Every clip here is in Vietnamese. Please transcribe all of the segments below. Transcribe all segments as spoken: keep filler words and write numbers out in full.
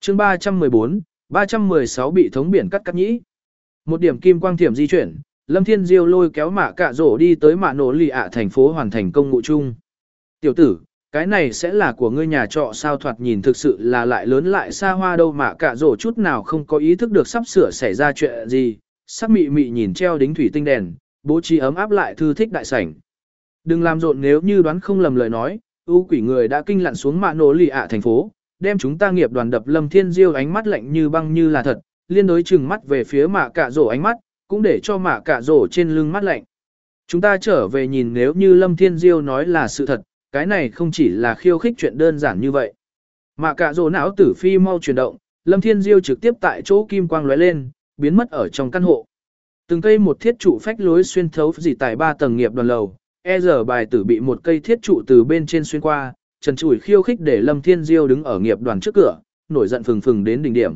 chương ba trăm mười bốn, ba trăm mười sáu bị thống biển cắt cắt nhĩ. Một điểm kim quang thiểm di chuyển, Lâm Thiên Diêu lôi kéo mạ cạ rổ đi tới mạ nổ lì ạ thành phố hoàn thành công ngụ chung. Tiểu tử, cái này sẽ là của ngươi nhà trọ sao? Thoạt nhìn thực sự là lại lớn lại xa hoa đâu. Mạ cạ rổ chút nào không có ý thức được sắp sửa xảy ra chuyện gì, sắc mị mị nhìn treo đính thủy tinh đèn, bố trí ấm áp lại thư thích đại sảnh. Đừng làm rộn, nếu như đoán không lầm lời nói, u quỷ người đã kinh lặn xuống mạ nổ lì ạ thành phố, đem chúng ta nghiệp đoàn đập. Lâm Thiên Diêu ánh mắt lạnh như băng như là thật, liên đối chừng mắt về phía mạ cạ rổ, ánh mắt cũng để cho mạ cạ rổ trên lưng mắt lạnh. Chúng ta trở về nhìn, nếu như Lâm Thiên Diêu nói là sự thật, cái này không chỉ là khiêu khích chuyện đơn giản như vậy. Mạ cạ rổ não tử phi mau chuyển động, Lâm Thiên Diêu trực tiếp tại chỗ kim quang lóe lên, biến mất ở trong căn hộ. Từng cây một thiết trụ phách lối xuyên thấu dì tại ba tầng nghiệp đoàn lầu, e giờ bài tử bị một cây thiết trụ từ bên trên xuyên qua, trần trụi khiêu khích để Lâm Thiên Diêu đứng ở nghiệp đoàn trước cửa, nổi giận phừng phừng đến đỉnh điểm.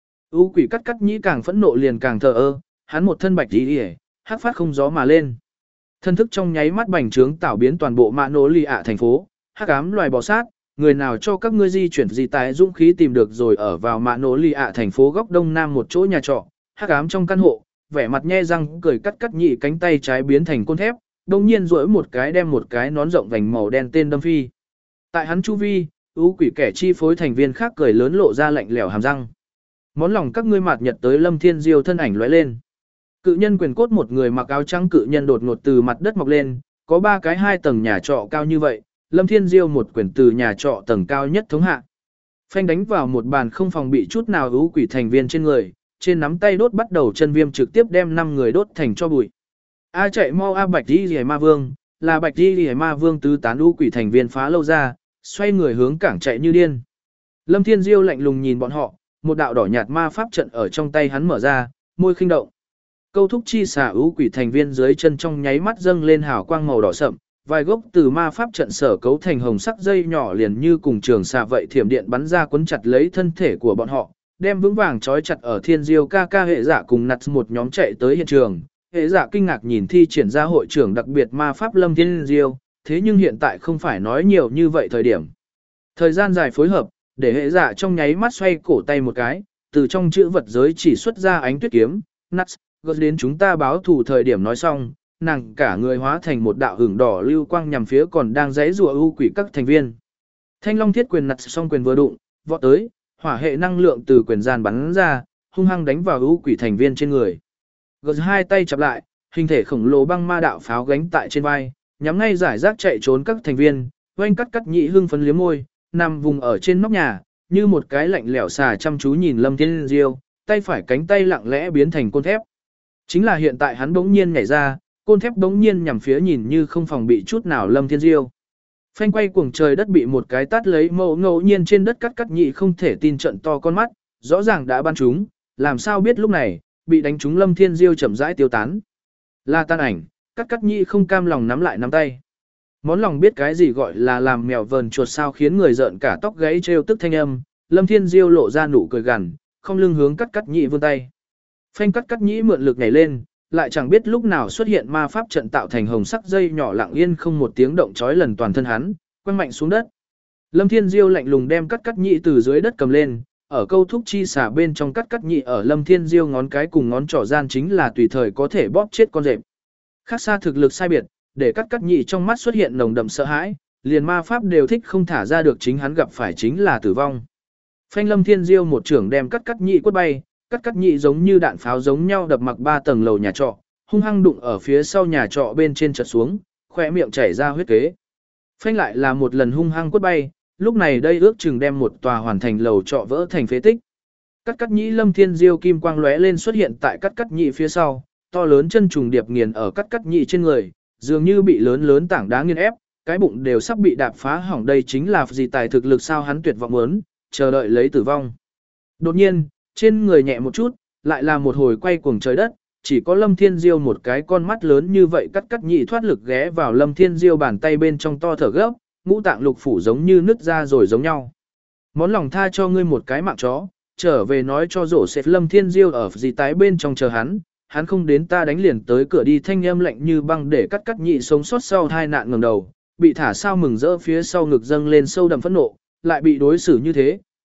U quỷ cắt cắt nhĩ càng phẫn nộ liền càng thờ ơ, hắn một thân bạch y, hắc phát không gió mà lên. Thân thức trong nháy mắt bành trướng tạo biến toàn bộ mạ nổ lì ạ thành phố, hắc ám loài bò sát, người nào cho các ngươi di chuyển gì tài dũng khí tìm được rồi. Ở vào mạ nổ lì ạ thành phố góc đông nam một chỗ nhà trọ, hắc ám trong căn hộ, vẻ mặt nhe răng cười cắt cắt nhị cánh tay trái biến thành côn thép, đông nhiên duỗi một cái đem một cái nón rộng vành màu đen tên đâm phi. Tại hắn chu vi, ưu quỷ kẻ chi phối thành viên khác cười lớn lộ ra lạnh lẽo hàm răng. Món lòng các ngươi mạt nhật tới. Lâm Thiên Diêu thân ảnh lóe lên. Cự nhân quyền cốt, một người mặc áo trắng cự nhân đột ngột từ mặt đất mọc lên, có ba cái hai tầng nhà trọ cao như vậy, Lâm Thiên Diêu một quyền từ nhà trọ tầng cao nhất thống hạ. Phanh đánh vào một bàn không phòng bị chút nào ưu quỷ thành viên trên người, trên nắm tay đốt bắt đầu chân viêm, trực tiếp đem năm người đốt thành cho bụi. A chạy mau a! Bạch Y Liễu Ma Vương, là Bạch Y Liễu Ma Vương tứ tán ưu quỷ thành viên phá lâu ra, xoay người hướng cảng chạy như điên. Lâm Thiên Diêu lạnh lùng nhìn bọn họ, một đạo đỏ nhạt ma pháp trận ở trong tay hắn mở ra, môi khinh động. Câu thúc chi xà ưu quỷ thành viên dưới chân trong nháy mắt dâng lên hào quang màu đỏ sậm, vài gốc từ ma pháp trận sở cấu thành hồng sắc dây nhỏ liền như cùng trường xà vậy thiểm điện bắn ra, quấn chặt lấy thân thể của bọn họ, đem vững vàng trói chặt ở. Thiên Diêu ca ca hệ dạ cùng nặt một nhóm chạy tới hiện trường. Hệ dạ kinh ngạc nhìn thi triển ra hội trưởng đặc biệt ma pháp Lâm Thiên Diêu, thế nhưng hiện tại không phải nói nhiều như vậy thời điểm. Thời gian dài phối hợp, để hệ dạ trong nháy mắt xoay cổ tay một cái, từ trong chữ vật giới chỉ xuất ra ánh tuyết kiếm, nuts, gật đến chúng ta báo thù. Thời điểm nói xong, nàng cả người hóa thành một đạo hưởng đỏ lưu quang nhằm phía còn đang giãy giụa ưu quỷ các thành viên. Thanh long thiết quyền nặt xong quyền vừa đụng, vọt tới, hỏa hệ năng lượng từ quyền gian bắn ra, hung hăng đánh vào ưu quỷ thành viên trên người. Gật hai tay chặp lại, hình thể khổng lồ băng ma đạo pháo gánh tại trên vai, nhắm ngay giải rác chạy trốn các thành viên. Oanh cắt cắt nhị hưng phấn liếm môi, nằm vùng ở trên nóc nhà, như một cái lạnh lẽo xà chăm chú nhìn Lâm Thiên Diêu, tay phải cánh tay lặng lẽ biến thành côn thép. Chính là hiện tại hắn bỗng nhiên nhảy ra, côn thép bỗng nhiên nhằm phía nhìn như không phòng bị chút nào Lâm Thiên Diêu. Phanh quay cuồng trời đất bị một cái tát lấy mẫu ngẫu nhiên trên đất. Cắt cắt nhị không thể tin trận to con mắt, rõ ràng đã bắn trúng, làm sao biết lúc này bị đánh trúng. Lâm Thiên Diêu chậm rãi tiêu tán. Là tan ảnh, cắt cắt nhị không cam lòng nắm lại nắm tay. Món lòng biết cái gì gọi là làm mèo vờn chuột sao, khiến người rợn cả tóc gáy trêu tức thanh âm. Lâm Thiên Diêu lộ ra nụ cười gằn, không lưng hướng cắt cắt nhị vươn tay. Phanh cắt cắt nhị mượn lực nhảy lên, lại chẳng biết lúc nào xuất hiện ma pháp trận tạo thành hồng sắc dây nhỏ lặng yên không một tiếng động trói lần toàn thân hắn, quăng mạnh xuống đất. Lâm Thiên Diêu lạnh lùng đem cắt cắt nhị từ dưới đất cầm lên, ở câu thúc chi xả bên trong cắt cắt nhị ở Lâm Thiên Diêu ngón cái cùng ngón trỏ gian chính là tùy thời có thể bóp chết con rệp. Khác xa thực lực sai biệt, để cắt cắt nhị trong mắt xuất hiện nồng đậm sợ hãi, liền ma pháp đều thích không thả ra được, chính hắn gặp phải chính là tử vong. Phanh Lâm Thiên Diêu một trưởng đem cắt cắt nhị quất bay, cắt cắt nhị giống như đạn pháo giống nhau đập mặc ba tầng lầu nhà trọ, hung hăng đụng ở phía sau nhà trọ bên trên chật xuống, khỏe miệng chảy ra huyết kế. Phanh lại là một lần hung hăng quất bay, lúc này đây ước chừng đem một tòa hoàn thành lầu trọ vỡ thành phế tích. Cắt cắt nhị Lâm Thiên Diêu kim quang lóe lên xuất hiện tại cắt cắt nhị phía sau, to lớn chân trùng điệp nghiền ở cắt cắt nhị trên người, dường như bị lớn lớn tảng đá nghiền ép, cái bụng đều sắp bị đạp phá hỏng. Đây chính là gì tài thực lực sao? Hắn tuyệt vọng muốn, chờ đợi lấy tử vong. Đột nhiên, trên người nhẹ một chút, lại là một hồi quay cuồng trời đất, chỉ có Lâm Thiên Diêu một cái con mắt lớn như vậy. Cắt cắt nhị thoát lực ghé vào Lâm Thiên Diêu bàn tay bên trong to thở gấp, ngũ tạng lục phủ giống như nứt ra rồi giống nhau. Món lòng tha cho ngươi một cái mạng chó, trở về nói cho rổ xếp. Lâm Thiên Diêu ở gì tái bên trong chờ hắn, hắn không đến ta đánh liền tới cửa đi. Thanh âm lạnh như băng để cắt cắt nhị sống sót sau hai nạn ngẩng đầu, bị thả sao mừng rỡ phía sau ngực dâng lên sâu đậm phẫn nộ, lại bị đối xử như thế,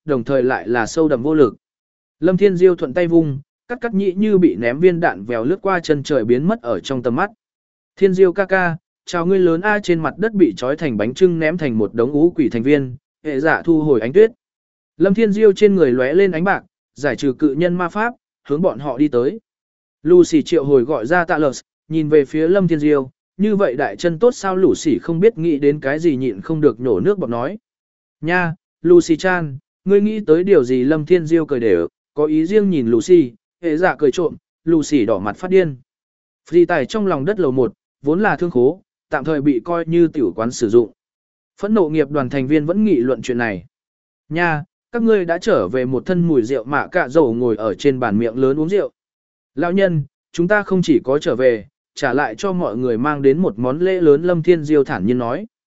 đồng thời lại là sâu đậm vô lực. Lâm Thiên Diêu thuận tay vung, cắt cắt nhĩ như bị ném viên đạn vèo lướt qua chân trời biến mất ở trong tầm mắt. Thiên Diêu ca ca, chào ngươi lớn a. Trên mặt đất bị trói thành bánh trưng ném thành một đống ú quỷ thành viên, hệ dạ thu hồi ánh tuyết. Lâm Thiên Diêu trên người lóe lên ánh bạc, giải trừ cự nhân ma pháp, hướng bọn họ đi tới. Lucy triệu hồi gọi ra tạ lợt, nhìn về phía Lâm Thiên Diêu, như vậy đại chân tốt sao? Lucy không biết nghĩ đến cái gì nhịn không được nhổ nước bọt nói. Nha, Lucy chan, ngươi nghĩ tới điều gì? Lâm Thiên Diêu cười đều, có ý riêng nhìn Lucy, hệ dạ cười trộm, Lucy đỏ mặt phát điên. Phi tài trong lòng đất lầu một, vốn là thương khố, tạm thời bị coi như tiểu quán sử dụng. Phẫn nộ nghiệp đoàn thành viên vẫn nghị luận chuyện này. Nha, các ngươi đã trở về. Một thân mùi rượu mạ cạ dầu ngồi ở trên bàn miệng lớn uống rượu. Lão nhân, chúng ta không chỉ có trở về, trả lại cho mọi người mang đến một món lễ lớn. Lâm Thiên Diêu thản nhiên nói.